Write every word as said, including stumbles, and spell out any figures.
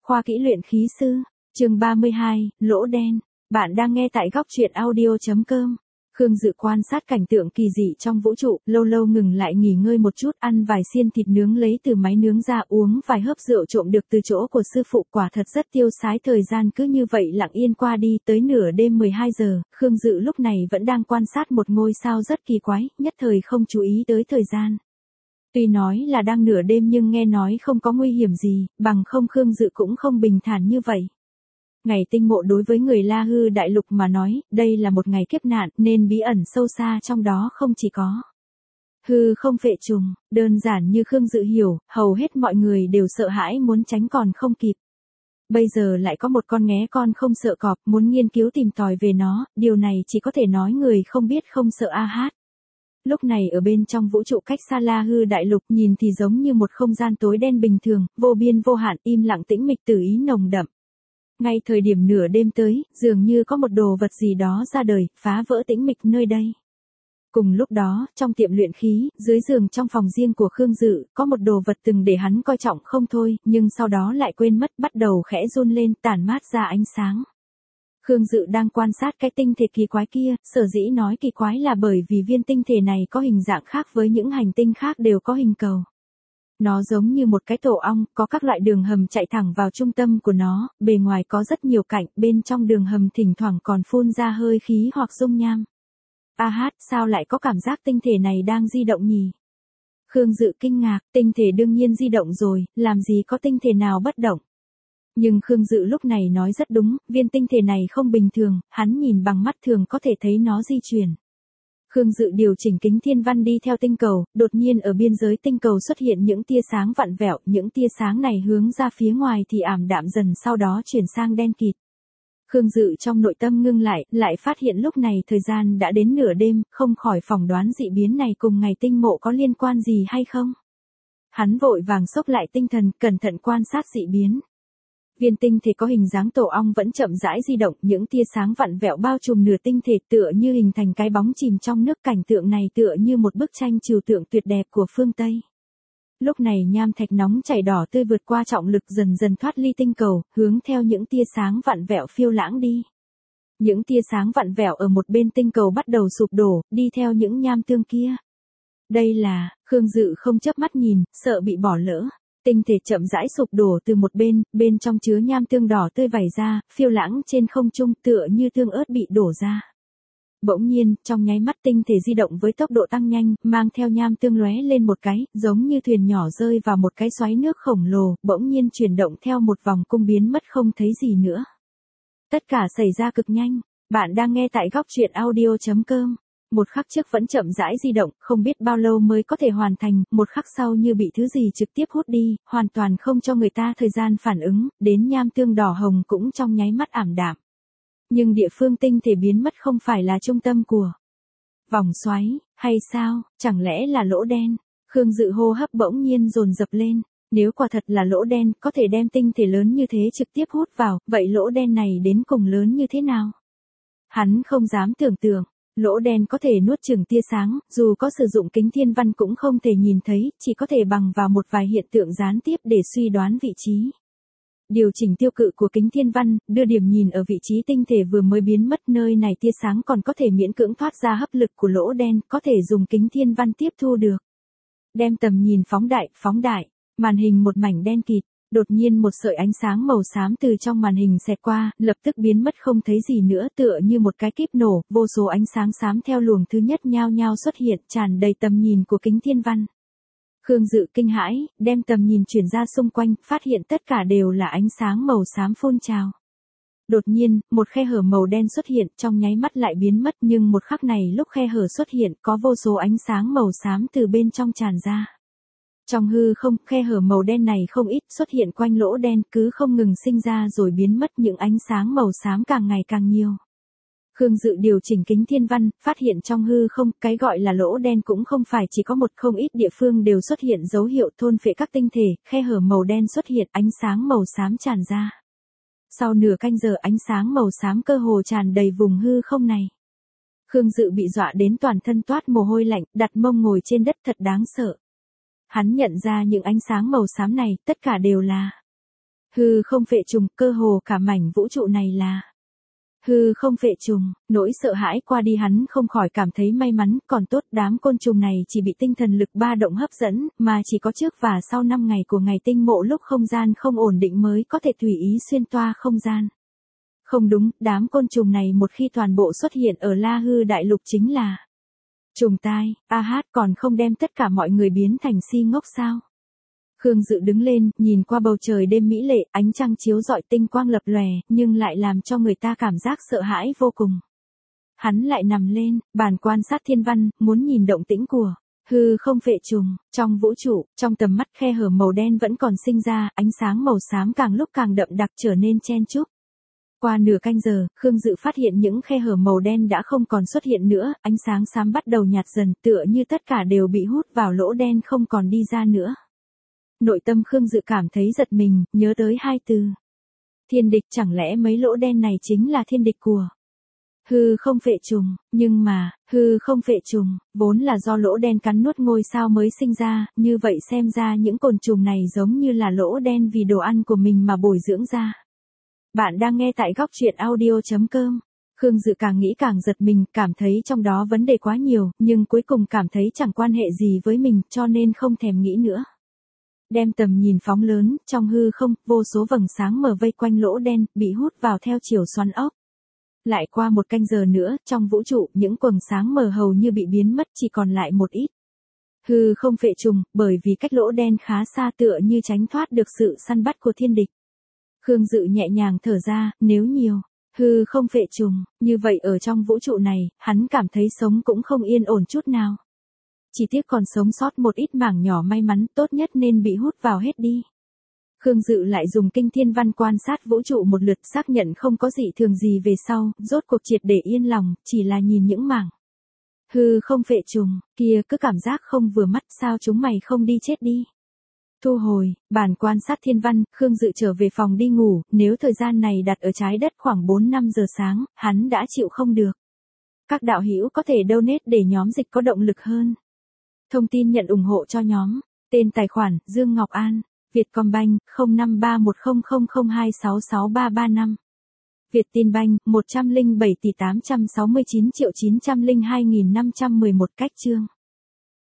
khoa kỹ luyện khí sư, chương ba mươi hai, lỗ đen. Bạn đang nghe tại góc truyện audio chấm com. Khương Dự quan sát cảnh tượng kỳ dị trong vũ trụ, lâu lâu ngừng lại nghỉ ngơi một chút, ăn vài xiên thịt nướng lấy từ máy nướng ra, uống vài hớp rượu trộm được từ chỗ của sư phụ, quả thật rất tiêu sái. Thời gian cứ như vậy lặng yên qua đi, tới nửa đêm mười hai giờ, Khương Dự lúc này vẫn đang quan sát một ngôi sao rất kỳ quái, nhất thời không chú ý tới thời gian. Tuy nói là đang nửa đêm nhưng nghe nói không có nguy hiểm gì, bằng không Khương Dự cũng không bình thản như vậy. Ngày tinh mộ đối với người La Hư đại lục mà nói, đây là một ngày kiếp nạn, nên bí ẩn sâu xa trong đó không chỉ có hư không phệ trùng, đơn giản như Khương Dự hiểu, hầu hết mọi người đều sợ hãi muốn tránh còn không kịp. Bây giờ lại có một con nghé con không sợ cọp, muốn nghiên cứu tìm tòi về nó, điều này chỉ có thể nói người không biết không sợ a hát. Lúc này ở bên trong vũ trụ cách xa La Hư đại lục, nhìn thì giống như một không gian tối đen bình thường, vô biên vô hạn, im lặng tĩnh mịch, tử ý nồng đậm. Ngay thời điểm nửa đêm tới, dường như có một đồ vật gì đó ra đời, phá vỡ tĩnh mịch nơi đây. Cùng lúc đó, trong tiệm luyện khí, dưới giường trong phòng riêng của Khương Dự, có một đồ vật từng để hắn coi trọng không thôi, nhưng sau đó lại quên mất, bắt đầu khẽ run lên, tản mát ra ánh sáng. Khương Dự đang quan sát cái tinh thể kỳ quái kia, sở dĩ nói kỳ quái là bởi vì viên tinh thể này có hình dạng khác với những hành tinh khác đều có hình cầu. Nó giống như một cái tổ ong, có các loại đường hầm chạy thẳng vào trung tâm của nó, bề ngoài có rất nhiều cạnh, bên trong đường hầm thỉnh thoảng còn phun ra hơi khí hoặc dung nham. A hát, sao lại có cảm giác tinh thể này đang di động nhỉ? Khương Dự kinh ngạc, tinh thể đương nhiên di động rồi, làm gì có tinh thể nào bất động. Nhưng Khương Dự lúc này nói rất đúng, viên tinh thể này không bình thường, hắn nhìn bằng mắt thường có thể thấy nó di chuyển. Khương Dự điều chỉnh kính thiên văn đi theo tinh cầu, đột nhiên ở biên giới tinh cầu xuất hiện những tia sáng vặn vẹo, những tia sáng này hướng ra phía ngoài thì ảm đạm dần, sau đó chuyển sang đen kịt. Khương Dự trong nội tâm ngưng lại, lại phát hiện lúc này thời gian đã đến nửa đêm, không khỏi phỏng đoán dị biến này cùng ngày tinh mộ có liên quan gì hay không. Hắn vội vàng xốc lại tinh thần, cẩn thận quan sát dị biến. Viên tinh thể có hình dáng tổ ong vẫn chậm rãi di động, những tia sáng vặn vẹo bao trùm nửa tinh thể, tựa như hình thành cái bóng chìm trong nước. Cảnh tượng này tựa như một bức tranh trừu tượng tuyệt đẹp của phương Tây. Lúc này nham thạch nóng chảy đỏ tươi vượt qua trọng lực dần dần thoát ly tinh cầu, hướng theo những tia sáng vặn vẹo phiêu lãng đi. Những tia sáng vặn vẹo ở một bên tinh cầu bắt đầu sụp đổ, đi theo những nham tương kia. Đây là, Khương Dự không chớp mắt nhìn, sợ bị bỏ lỡ. Tinh thể chậm rãi sụp đổ từ một bên, bên trong chứa nham tương đỏ tươi vẩy ra, phiêu lãng trên không trung tựa như tương ớt bị đổ ra. Bỗng nhiên, trong nháy mắt tinh thể di động với tốc độ tăng nhanh, mang theo nham tương lóe lên một cái, giống như thuyền nhỏ rơi vào một cái xoáy nước khổng lồ, bỗng nhiên chuyển động theo một vòng cung biến mất không thấy gì nữa. Tất cả xảy ra cực nhanh. Bạn đang nghe tại góc truyện audio chấm com. Một khắc trước vẫn chậm rãi di động, không biết bao lâu mới có thể hoàn thành, một khắc sau như bị thứ gì trực tiếp hút đi, hoàn toàn không cho người ta thời gian phản ứng, đến nham tương đỏ hồng cũng trong nháy mắt ảm đạm. Nhưng địa phương tinh thể biến mất không phải là trung tâm của vòng xoáy, hay sao, chẳng lẽ là lỗ đen? Khương Dự hô hấp bỗng nhiên dồn dập lên, nếu quả thật là lỗ đen, có thể đem tinh thể lớn như thế trực tiếp hút vào, vậy lỗ đen này đến cùng lớn như thế nào? Hắn không dám tưởng tượng. Lỗ đen có thể nuốt chửng tia sáng, dù có sử dụng kính thiên văn cũng không thể nhìn thấy, chỉ có thể bằng vào một vài hiện tượng gián tiếp để suy đoán vị trí. Điều chỉnh tiêu cự của kính thiên văn, đưa điểm nhìn ở vị trí tinh thể vừa mới biến mất, nơi này tia sáng còn có thể miễn cưỡng thoát ra hấp lực của lỗ đen, có thể dùng kính thiên văn tiếp thu được. Đem tầm nhìn phóng đại, phóng đại, màn hình một mảnh đen kịt. Đột nhiên một sợi ánh sáng màu xám từ trong màn hình xẹt qua, lập tức biến mất không thấy gì nữa, tựa như một cái kíp nổ, vô số ánh sáng xám theo luồng thứ nhất nhao nhao xuất hiện, tràn đầy tầm nhìn của kính thiên văn. Khương Dự kinh hãi, đem tầm nhìn chuyển ra xung quanh, phát hiện tất cả đều là ánh sáng màu xám phun trào. Đột nhiên, một khe hở màu đen xuất hiện, trong nháy mắt lại biến mất, nhưng một khắc này lúc khe hở xuất hiện, có vô số ánh sáng màu xám từ bên trong tràn ra. Trong hư không, khe hở màu đen này không ít, xuất hiện quanh lỗ đen, cứ không ngừng sinh ra rồi biến mất, những ánh sáng màu xám càng ngày càng nhiều. Khương Dự điều chỉnh kính thiên văn, phát hiện trong hư không, cái gọi là lỗ đen cũng không phải chỉ có một, không ít địa phương đều xuất hiện dấu hiệu thôn phệ các tinh thể, khe hở màu đen xuất hiện, ánh sáng màu xám tràn ra. Sau nửa canh giờ ánh sáng màu xám cơ hồ tràn đầy vùng hư không này. Khương Dự bị dọa đến toàn thân toát mồ hôi lạnh, đặt mông ngồi trên đất, thật đáng sợ. Hắn nhận ra những ánh sáng màu xám này, tất cả đều là Hư không phệ trùng, cơ hồ cả mảnh vũ trụ này là hư không phệ trùng, nỗi sợ hãi qua đi hắn không khỏi cảm thấy may mắn, còn tốt đám côn trùng này chỉ bị tinh thần lực ba động hấp dẫn, mà chỉ có trước và sau năm ngày của ngày tinh mộ lúc không gian không ổn định mới có thể tùy ý xuyên toa không gian. Không đúng, đám côn trùng này một khi toàn bộ xuất hiện ở La Hư Đại Lục chính là trùng tai, a hát còn không đem tất cả mọi người biến thành si ngốc sao? Khương Dự đứng lên, nhìn qua bầu trời đêm mỹ lệ, ánh trăng chiếu rọi tinh quang lập lòe, nhưng lại làm cho người ta cảm giác sợ hãi vô cùng. Hắn lại nằm lên, bàn quan sát thiên văn, muốn nhìn động tĩnh của hư không phệ trùng, trong vũ trụ, trong tầm mắt khe hở màu đen vẫn còn sinh ra, ánh sáng màu xám càng lúc càng đậm đặc trở nên chen chúc. Qua nửa canh giờ, Khương Dự phát hiện những khe hở màu đen đã không còn xuất hiện nữa, ánh sáng xám bắt đầu nhạt dần, tựa như tất cả đều bị hút vào lỗ đen không còn đi ra nữa. Nội tâm Khương Dự cảm thấy giật mình, nhớ tới hai từ. Thiên địch, chẳng lẽ mấy lỗ đen này chính là thiên địch của hư không phệ trùng, nhưng mà, hư không phệ trùng, vốn là do lỗ đen cắn nuốt ngôi sao mới sinh ra, như vậy xem ra những côn trùng này giống như là lỗ đen vì đồ ăn của mình mà bồi dưỡng ra. Bạn đang nghe tại góc truyện audio chấm com. Khương Dự càng nghĩ càng giật mình, cảm thấy trong đó vấn đề quá nhiều, nhưng cuối cùng cảm thấy chẳng quan hệ gì với mình, cho nên không thèm nghĩ nữa. Đem tầm nhìn phóng lớn, trong hư không, vô số vầng sáng mờ vây quanh lỗ đen, bị hút vào theo chiều xoắn ốc. Lại qua một canh giờ nữa, trong vũ trụ, những quầng sáng mờ hầu như bị biến mất, chỉ còn lại một ít. Hư không phệ trùng, bởi vì cách lỗ đen khá xa tựa như tránh thoát được sự săn bắt của thiên địch. Khương Dự nhẹ nhàng thở ra, nếu nhiều hư không phệ trùng, như vậy ở trong vũ trụ này, hắn cảm thấy sống cũng không yên ổn chút nào. Chỉ tiếc còn sống sót một ít mảng nhỏ may mắn, tốt nhất nên bị hút vào hết đi. Khương Dự lại dùng kinh thiên văn quan sát vũ trụ một lượt, xác nhận không có gì thường gì về sau, rốt cuộc triệt để yên lòng, chỉ là nhìn những mảng hư không phệ trùng kia cứ cảm giác không vừa mắt, sao chúng mày không đi chết đi. Thu hồi, bàn quan sát thiên văn, Khương Dự trở về phòng đi ngủ, nếu thời gian này đặt ở trái đất khoảng bốn năm giờ sáng, hắn đã chịu không được. Các đạo hữu có thể donate để nhóm dịch có động lực hơn. Thông tin nhận ủng hộ cho nhóm, tên tài khoản, Dương Ngọc An, Vietcombank, không năm ba một không không không hai sáu sáu ba ba năm. Vietinbank, một trăm lẻ bảy tỷ tám trăm sáu mươi chín triệu chín trăm lẻ hai nghìn năm trăm mười một cách chương.